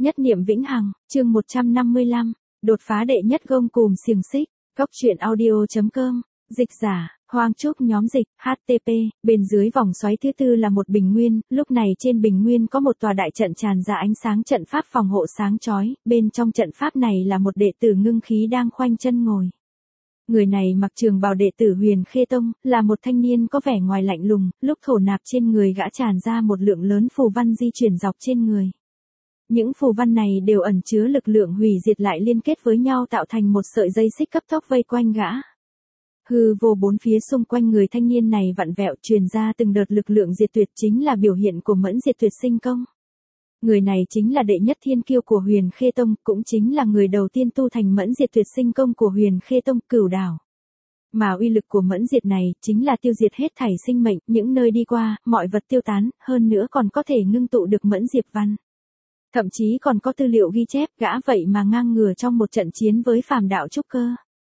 Nhất niệm vĩnh hằng, chương 155, đột phá đệ nhất gông cùm xiềng xích, Cóc truyện audio.com, dịch giả, Hoang Trúc nhóm dịch, HTTP, bên dưới vòng xoáy thứ tư là một bình nguyên, lúc này trên bình nguyên có một tòa đại trận tràn ra ánh sáng trận pháp phòng hộ sáng chói, bên trong trận pháp này là một đệ tử ngưng khí đang khoanh chân ngồi. Người này mặc trường bào đệ tử Huyền Khê Tông, là một thanh niên có vẻ ngoài lạnh lùng, lúc thổ nạp trên người gã tràn ra một lượng lớn phù văn di chuyển dọc trên người. Những phù văn này đều ẩn chứa lực lượng hủy diệt lại liên kết với nhau tạo thành một sợi dây xích cấp tốc vây quanh gã. Hư vô bốn phía xung quanh người thanh niên này vặn vẹo truyền ra từng đợt lực lượng diệt tuyệt chính là biểu hiện của mẫn diệt tuyệt sinh công. Người này chính là đệ nhất thiên kiêu của Huyền Khê Tông, cũng chính là người đầu tiên tu thành mẫn diệt tuyệt sinh công của Huyền Khê Tông Cửu Đảo. Mà uy lực của mẫn diệt này chính là tiêu diệt hết thảy sinh mệnh, những nơi đi qua, mọi vật tiêu tán, hơn nữa còn có thể ngưng tụ được mẫn diệt văn. Thậm chí còn có tư liệu ghi chép gã vậy mà ngang ngửa trong một trận chiến với phàm đạo trúc cơ.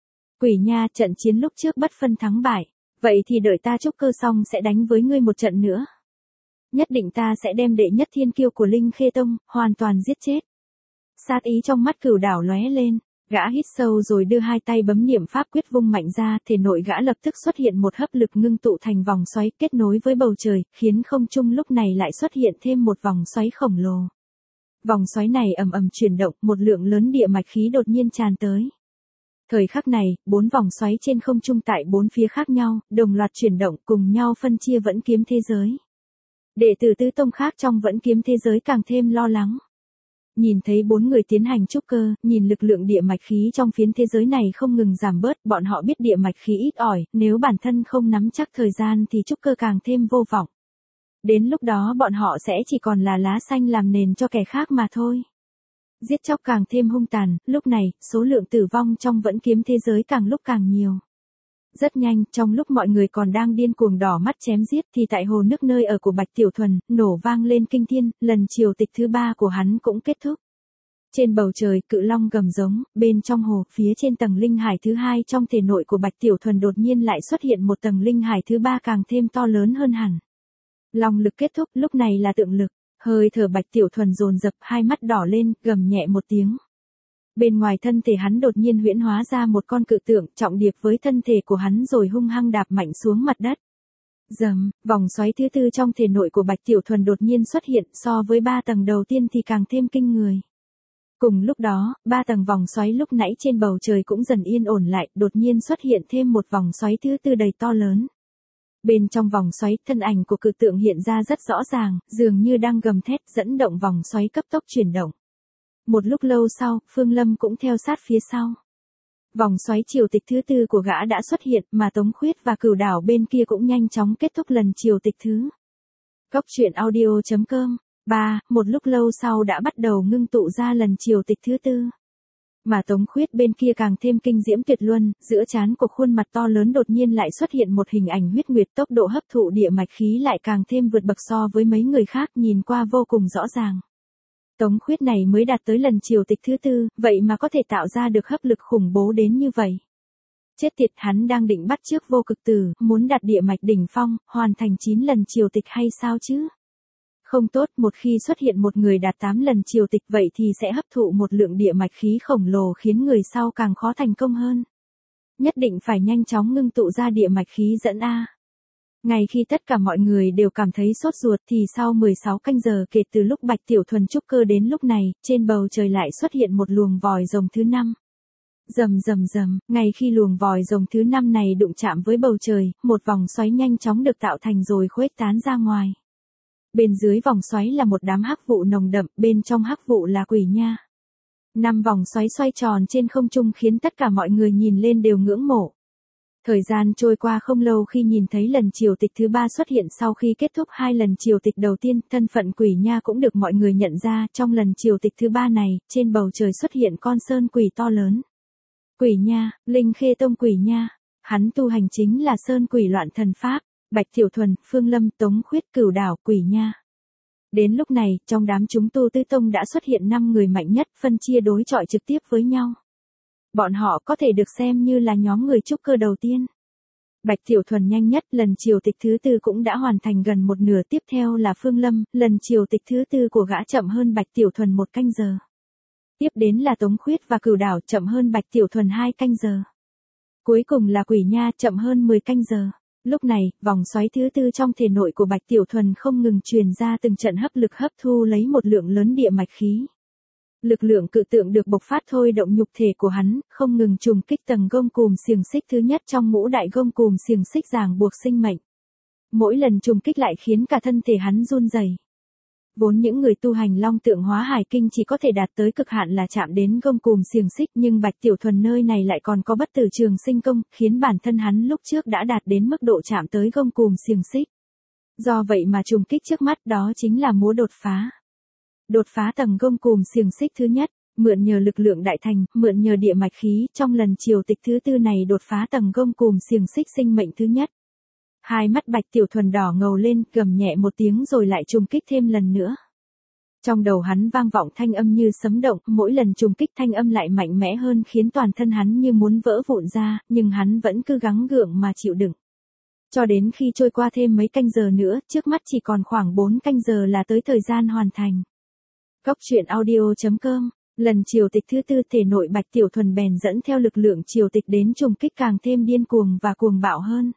Quỷ nha, trận chiến lúc trước bất phân thắng bại, vậy thì đợi ta trúc cơ xong sẽ đánh với ngươi một trận nữa. Nhất định ta sẽ đem đệ nhất thiên kiêu của Linh Khê Tông, hoàn toàn giết chết. Sát ý trong mắt Cửu Đảo lóe lên, gã hít sâu rồi đưa hai tay bấm niệm pháp quyết vung mạnh ra, thể nội gã lập tức xuất hiện một hấp lực ngưng tụ thành vòng xoáy kết nối với bầu trời, khiến không trung lúc này lại xuất hiện thêm một vòng xoáy khổng lồ. Vòng xoáy này ầm ầm chuyển động, một lượng lớn địa mạch khí đột nhiên tràn tới. Thời khắc này, 4 vòng xoáy trên không trung tại 4 phía khác nhau, đồng loạt chuyển động cùng nhau phân chia vẫn kiếm thế giới. Đệ tử tứ tông khác trong vẫn kiếm thế giới càng thêm lo lắng. Nhìn thấy 4 người tiến hành trúc cơ, nhìn lực lượng địa mạch khí trong phiến thế giới này không ngừng giảm bớt, bọn họ biết địa mạch khí ít ỏi, nếu bản thân không nắm chắc thời gian thì trúc cơ càng thêm vô vọng. Đến lúc đó bọn họ sẽ chỉ còn là lá xanh làm nền cho kẻ khác mà thôi. Giết chóc càng thêm hung tàn, lúc này, số lượng tử vong trong vẫn kiếm thế giới càng lúc càng nhiều. Rất nhanh, trong lúc mọi người còn đang điên cuồng đỏ mắt chém giết thì tại hồ nước nơi ở của Bạch Tiểu Thuần, nổ vang lên kinh thiên, lần triều tịch thứ 3 của hắn cũng kết thúc. Trên bầu trời, cự long gầm giống, bên trong hồ, phía trên tầng linh hải thứ 2 trong thể nội của Bạch Tiểu Thuần đột nhiên lại xuất hiện một tầng linh hải thứ 3 càng thêm to lớn hơn hẳn. Long lực kết thúc, lúc này là tượng lực, hơi thở Bạch Tiểu Thuần dồn dập, hai mắt đỏ lên, gầm nhẹ một tiếng. Bên ngoài thân thể hắn đột nhiên huyễn hóa ra một con cự tượng, trọng điệp với thân thể của hắn rồi hung hăng đạp mạnh xuống mặt đất. Rầm, vòng xoáy thứ tư trong thể nội của Bạch Tiểu Thuần đột nhiên xuất hiện, so với 3 tầng đầu tiên thì càng thêm kinh người. Cùng lúc đó, 3 tầng vòng xoáy lúc nãy trên bầu trời cũng dần yên ổn lại, đột nhiên xuất hiện thêm một vòng xoáy thứ tư đầy to lớn. Bên trong vòng xoáy, thân ảnh của cự tượng hiện ra rất rõ ràng, dường như đang gầm thét dẫn động vòng xoáy cấp tốc chuyển động. Một lúc lâu sau, Phương Lâm cũng theo sát phía sau. Vòng xoáy triều tịch thứ tư của gã đã xuất hiện, mà Tống Khuyết và Cửu Đảo bên kia cũng nhanh chóng kết thúc lần triều tịch thứ. Cóc truyện audio.com 3, một lúc lâu sau đã bắt đầu ngưng tụ ra lần triều tịch thứ tư. Mà Tống Khuyết bên kia càng thêm kinh diễm tuyệt luân, giữa trán của khuôn mặt to lớn đột nhiên lại xuất hiện một hình ảnh huyết nguyệt, tốc độ hấp thụ địa mạch khí lại càng thêm vượt bậc so với mấy người khác, nhìn qua vô cùng rõ ràng. Tống Khuyết này mới đạt tới lần triều tịch thứ tư, vậy mà có thể tạo ra được hấp lực khủng bố đến như vậy. Chết tiệt, hắn đang định bắt chước Vô Cực Tử, muốn đạt địa mạch đỉnh phong, hoàn thành 9 lần triều tịch hay sao chứ? Không tốt, một khi xuất hiện một người đạt 8 lần triều tịch vậy thì sẽ hấp thụ một lượng địa mạch khí khổng lồ khiến người sau càng khó thành công hơn. Nhất định phải nhanh chóng ngưng tụ ra địa mạch khí dẫn A. Ngay khi tất cả mọi người đều cảm thấy sốt ruột thì sau 16 canh giờ kể từ lúc Bạch Tiểu Thuần trúc cơ đến lúc này, trên bầu trời lại xuất hiện một luồng vòi rồng thứ 5. Rầm rầm rầm, ngay khi luồng vòi rồng thứ 5 này đụng chạm với bầu trời, một vòng xoáy nhanh chóng được tạo thành rồi khuếch tán ra ngoài. Bên dưới vòng xoáy là một đám hắc vụ nồng đậm, bên trong hắc vụ là quỷ nha. 5 vòng xoáy xoay tròn trên không trung khiến tất cả mọi người nhìn lên đều ngưỡng mộ. Thời gian trôi qua không lâu khi nhìn thấy lần triều tịch thứ 3 xuất hiện sau khi kết thúc 2 lần triều tịch đầu tiên, thân phận quỷ nha cũng được mọi người nhận ra, trong lần triều tịch thứ 3 này, trên bầu trời xuất hiện con sơn quỷ to lớn. Quỷ nha, Linh Khê Tông quỷ nha, hắn tu hành chính là sơn quỷ loạn thần pháp. Bạch Tiểu Thuần, Phương Lâm, Tống Khuyết, Cửu Đảo, quỷ nha. Đến lúc này, trong đám chúng tu tứ tông đã xuất hiện 5 người mạnh nhất, phân chia đối chọi trực tiếp với nhau. Bọn họ có thể được xem như là nhóm người trúc cơ đầu tiên. Bạch Tiểu Thuần nhanh nhất, lần triều tịch thứ tư cũng đã hoàn thành gần một nửa, tiếp theo là Phương Lâm, lần triều tịch thứ tư của gã chậm hơn Bạch Tiểu Thuần 1 canh giờ. Tiếp đến là Tống Khuyết và Cửu Đảo, chậm hơn Bạch Tiểu Thuần 2 canh giờ. Cuối cùng là Quỷ Nha, chậm hơn 10 canh giờ. Lúc này, vòng xoáy thứ tư trong thể nội của Bạch Tiểu Thuần không ngừng truyền ra từng trận hấp lực hấp thu lấy một lượng lớn địa mạch khí. Lực lượng cự tượng được bộc phát thôi động nhục thể của hắn, không ngừng trùng kích tầng gông cùm xiềng xích thứ nhất trong ngũ đại gông cùm xiềng xích ràng buộc sinh mệnh. Mỗi lần trùng kích lại khiến cả thân thể hắn run rẩy. Vốn những người tu hành Long Tượng Hóa Hải Kinh chỉ có thể đạt tới cực hạn là chạm đến gông cùm xiềng xích, nhưng Bạch Tiểu Thuần nơi này lại còn có Bất Tử Trường Sinh Công, khiến bản thân hắn lúc trước đã đạt đến mức độ chạm tới gông cùm xiềng xích. Do vậy mà trùng kích trước mắt đó chính là múa đột phá. Đột phá tầng gông cùm xiềng xích thứ nhất, mượn nhờ lực lượng đại thành, mượn nhờ địa mạch khí, trong lần triều tịch thứ tư này đột phá tầng gông cùm xiềng xích sinh mệnh thứ nhất. Hai mắt Bạch Tiểu Thuần đỏ ngầu lên, gầm nhẹ một tiếng rồi lại trùng kích thêm lần nữa. Trong đầu hắn vang vọng thanh âm như sấm động, mỗi lần trùng kích thanh âm lại mạnh mẽ hơn khiến toàn thân hắn như muốn vỡ vụn ra, nhưng hắn vẫn cứ gắng gượng mà chịu đựng. Cho đến khi trôi qua thêm mấy canh giờ nữa, trước mắt chỉ còn khoảng 4 canh giờ là tới thời gian hoàn thành. Cốc truyện audio.com, lần triều tịch thứ tư thể nội Bạch Tiểu Thuần bèn dẫn theo lực lượng triều tịch đến trùng kích càng thêm điên cuồng và cuồng bạo hơn.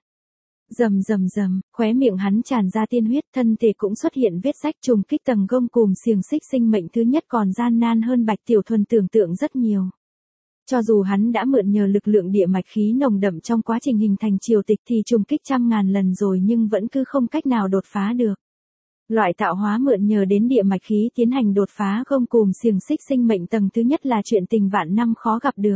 Rầm rầm rầm, khóe miệng hắn tràn ra tiên huyết, thân thể cũng xuất hiện vết rách, trùng kích tầng gông cùm xiềng xích sinh mệnh thứ nhất còn gian nan hơn Bạch Tiểu Thuần tưởng tượng rất nhiều. Cho dù hắn đã mượn nhờ lực lượng địa mạch khí nồng đậm trong quá trình hình thành triều tịch thì trùng kích trăm ngàn lần rồi nhưng vẫn cứ không cách nào đột phá được. Loại tạo hóa mượn nhờ đến địa mạch khí tiến hành đột phá gông cùm xiềng xích sinh mệnh tầng thứ nhất là chuyện tình vạn năm khó gặp được.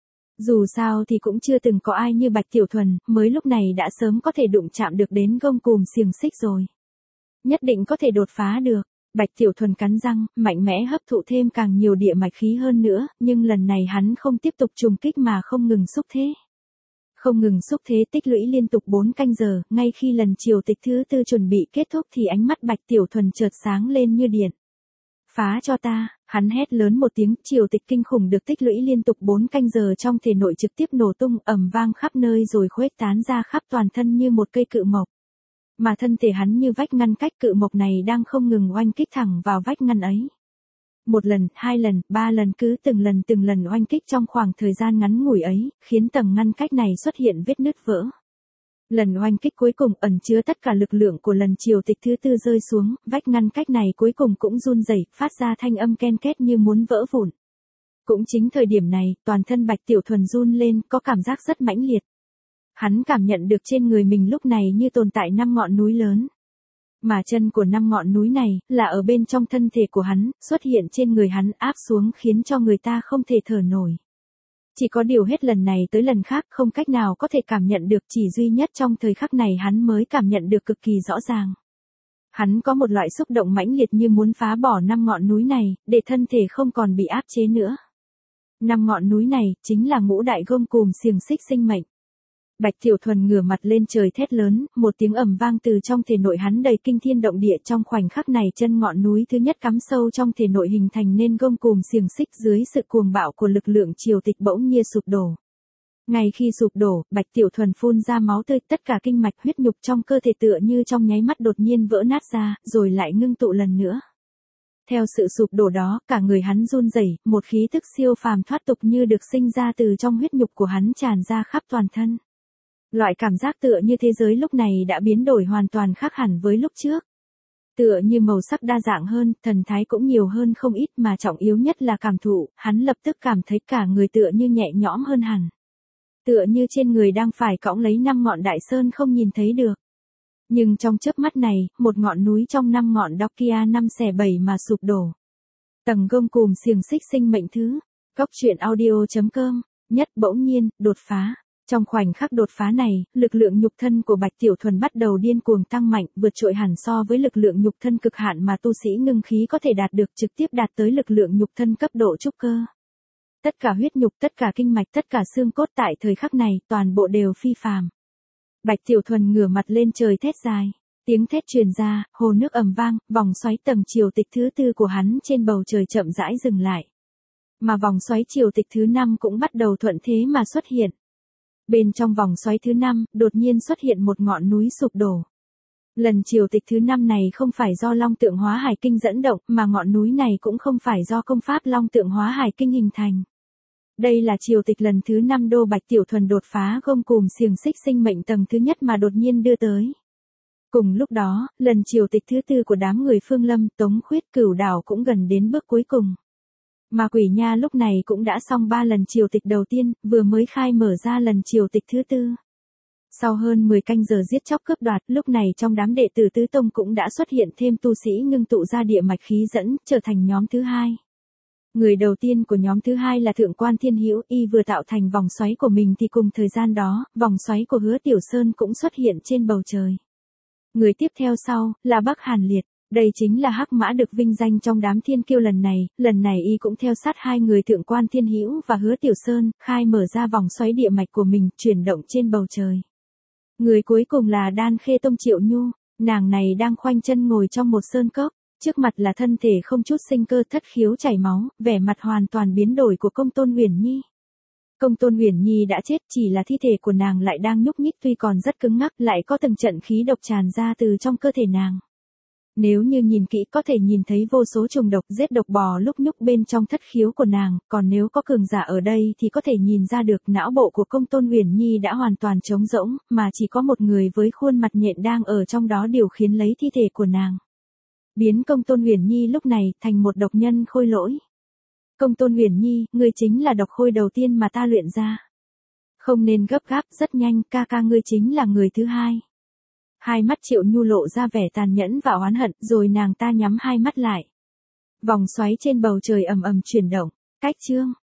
Dù sao thì cũng chưa từng có ai như Bạch Tiểu Thuần, mới lúc này đã sớm có thể đụng chạm được đến gông cùm xiềng xích rồi. Nhất định có thể đột phá được. Bạch Tiểu Thuần cắn răng, mạnh mẽ hấp thụ thêm càng nhiều địa mạch khí hơn nữa, nhưng lần này hắn không tiếp tục trùng kích mà không ngừng xúc thế. Không ngừng xúc thế tích lũy liên tục 4 canh giờ, ngay khi lần triều tịch thứ tư chuẩn bị kết thúc thì ánh mắt Bạch Tiểu Thuần chợt sáng lên như điện. Phá cho ta, hắn hét lớn một tiếng, triều tịch kinh khủng được tích lũy liên tục 4 canh giờ trong thể nội trực tiếp nổ tung ầm vang khắp nơi rồi khuếch tán ra khắp toàn thân như một cây cự mộc. Mà thân thể hắn như vách ngăn cách cự mộc này đang không ngừng oanh kích thẳng vào vách ngăn ấy. Một lần, 2 lần, 3 lần cứ từng lần oanh kích trong khoảng thời gian ngắn ngủi ấy, khiến tầng ngăn cách này xuất hiện vết nứt vỡ. Lần oanh kích cuối cùng ẩn chứa tất cả lực lượng của lần triều tịch thứ tư rơi xuống, vách ngăn cách này cuối cùng cũng run rẩy, phát ra thanh âm ken két như muốn vỡ vụn. Cũng chính thời điểm này, toàn thân Bạch Tiểu Thuần run lên, có cảm giác rất mãnh liệt. Hắn cảm nhận được trên người mình lúc này như tồn tại 5 ngọn núi lớn. Mà chân của 5 ngọn núi này, là ở bên trong thân thể của hắn, xuất hiện trên người hắn áp xuống khiến cho người ta không thể thở nổi. Chỉ có điều hết lần này tới lần khác không cách nào có thể cảm nhận được, chỉ duy nhất trong thời khắc này hắn mới cảm nhận được cực kỳ rõ ràng. Hắn có một loại xúc động mãnh liệt như muốn phá bỏ 5 ngọn núi này, để thân thể không còn bị áp chế nữa. 5 ngọn núi này, chính là ngũ đại gông cùm xiềng xích sinh mệnh. Bạch Tiểu Thuần ngửa mặt lên trời thét lớn, một tiếng ầm vang từ trong thể nội hắn đầy kinh thiên động địa, trong khoảnh khắc này chân ngọn núi thứ nhất cắm sâu trong thể nội hình thành nên gông cùm xiềng xích dưới sự cuồng bạo của lực lượng triều tịch bỗng nhiên sụp đổ. Ngay khi sụp đổ, Bạch Tiểu Thuần phun ra máu tươi, tất cả kinh mạch huyết nhục trong cơ thể tựa như trong nháy mắt đột nhiên vỡ nát ra, rồi lại ngưng tụ lần nữa. Theo sự sụp đổ đó, cả người hắn run rẩy, một khí tức siêu phàm thoát tục như được sinh ra từ trong huyết nhục của hắn tràn ra khắp toàn thân. Loại cảm giác tựa như thế giới lúc này đã biến đổi hoàn toàn khác hẳn với lúc trước. Tựa như màu sắc đa dạng hơn, thần thái cũng nhiều hơn không ít, mà trọng yếu nhất là cảm thụ, hắn lập tức cảm thấy cả người tựa như nhẹ nhõm hơn hẳn. Tựa như trên người đang phải cõng lấy 5 ngọn đại sơn không nhìn thấy được. Nhưng trong chớp mắt này, một ngọn núi trong 5 ngọn đó kia 5/7 mà sụp đổ. Tầng gông cùm xiềng xích sinh mệnh thứ. Cốc truyện audio.com. Nhất bỗng nhiên, đột phá. Trong khoảnh khắc đột phá này, lực lượng nhục thân của Bạch Tiểu Thuần bắt đầu điên cuồng tăng mạnh, vượt trội hẳn so với lực lượng nhục thân cực hạn mà tu sĩ ngưng khí có thể đạt được, trực tiếp đạt tới lực lượng nhục thân cấp độ trúc cơ. Tất cả huyết nhục, tất cả kinh mạch, tất cả xương cốt tại thời khắc này, toàn bộ đều phi phàm. Bạch Tiểu Thuần ngửa mặt lên trời thét dài. Tiếng thét truyền ra, hồ nước ầm vang, vòng xoáy tầng triều tịch thứ tư của hắn trên bầu trời chậm rãi dừng lại. Mà vòng xoáy triều tịch thứ 5 cũng bắt đầu thuận thế mà xuất hiện. Bên trong vòng xoáy thứ 5, đột nhiên xuất hiện một ngọn núi sụp đổ. Lần triều tịch thứ 5 này không phải do Long Tượng Hóa Hải Kinh dẫn động, mà ngọn núi này cũng không phải do công pháp Long Tượng Hóa Hải Kinh hình thành. Đây là triều tịch lần thứ 5 Đô Bạch Tiểu Thuần đột phá gông cùm xiềng xích sinh mệnh tầng thứ nhất mà đột nhiên đưa tới. Cùng lúc đó, lần triều tịch thứ 4 của đám người Phương Lâm, Tống Khuyết, Cửu Đảo cũng gần đến bước cuối cùng. Mà Quỷ Nha lúc này cũng đã xong 3 lần triều tịch đầu tiên, vừa mới khai mở ra lần triều tịch thứ 4. Sau hơn 10 canh giờ giết chóc cướp đoạt, lúc này trong đám đệ tử tứ tông cũng đã xuất hiện thêm tu sĩ ngưng tụ ra địa mạch khí dẫn, trở thành nhóm thứ 2. Người đầu tiên của nhóm thứ 2 là Thượng Quan Thiên Hữu, y vừa tạo thành vòng xoáy của mình thì cùng thời gian đó, vòng xoáy của Hứa Tiểu Sơn cũng xuất hiện trên bầu trời. Người tiếp theo sau, là Bắc Hàn Liệt. Đây chính là hắc mã được vinh danh trong đám thiên kiêu lần này y cũng theo sát hai người Thượng Quan Thiên Hữu và Hứa Tiểu Sơn, khai mở ra vòng xoáy địa mạch của mình, chuyển động trên bầu trời. Người cuối cùng là Đan Khê Tông Triệu Nhu, nàng này đang khoanh chân ngồi trong một sơn cốc, trước mặt là thân thể không chút sinh cơ thất khiếu chảy máu, vẻ mặt hoàn toàn biến đổi của Công Tôn Uyển Nhi. Công Tôn Uyển Nhi đã chết, chỉ là thi thể của nàng lại đang nhúc nhích, tuy còn rất cứng ngắc, lại có từng trận khí độc tràn ra từ trong cơ thể nàng. Nếu như nhìn kỹ có thể nhìn thấy vô số trùng độc giết độc bò lúc nhúc bên trong thất khiếu của nàng, còn nếu có cường giả ở đây thì có thể nhìn ra được não bộ của Công Tôn Uyển Nhi đã hoàn toàn trống rỗng, mà chỉ có một người với khuôn mặt nhện đang ở trong đó điều khiển lấy thi thể của nàng. Biến Công Tôn Uyển Nhi lúc này thành một độc nhân khôi lỗi. Công Tôn Uyển Nhi, ngươi chính là độc khôi đầu tiên mà ta luyện ra. Không nên gấp gáp, rất nhanh, ca ca ngươi chính là người thứ 2. Hai mắt Triệu Nhu lộ ra vẻ tàn nhẫn và oán hận, rồi nàng ta nhắm hai mắt lại. Vòng xoáy trên bầu trời ầm ầm chuyển động. Cách chương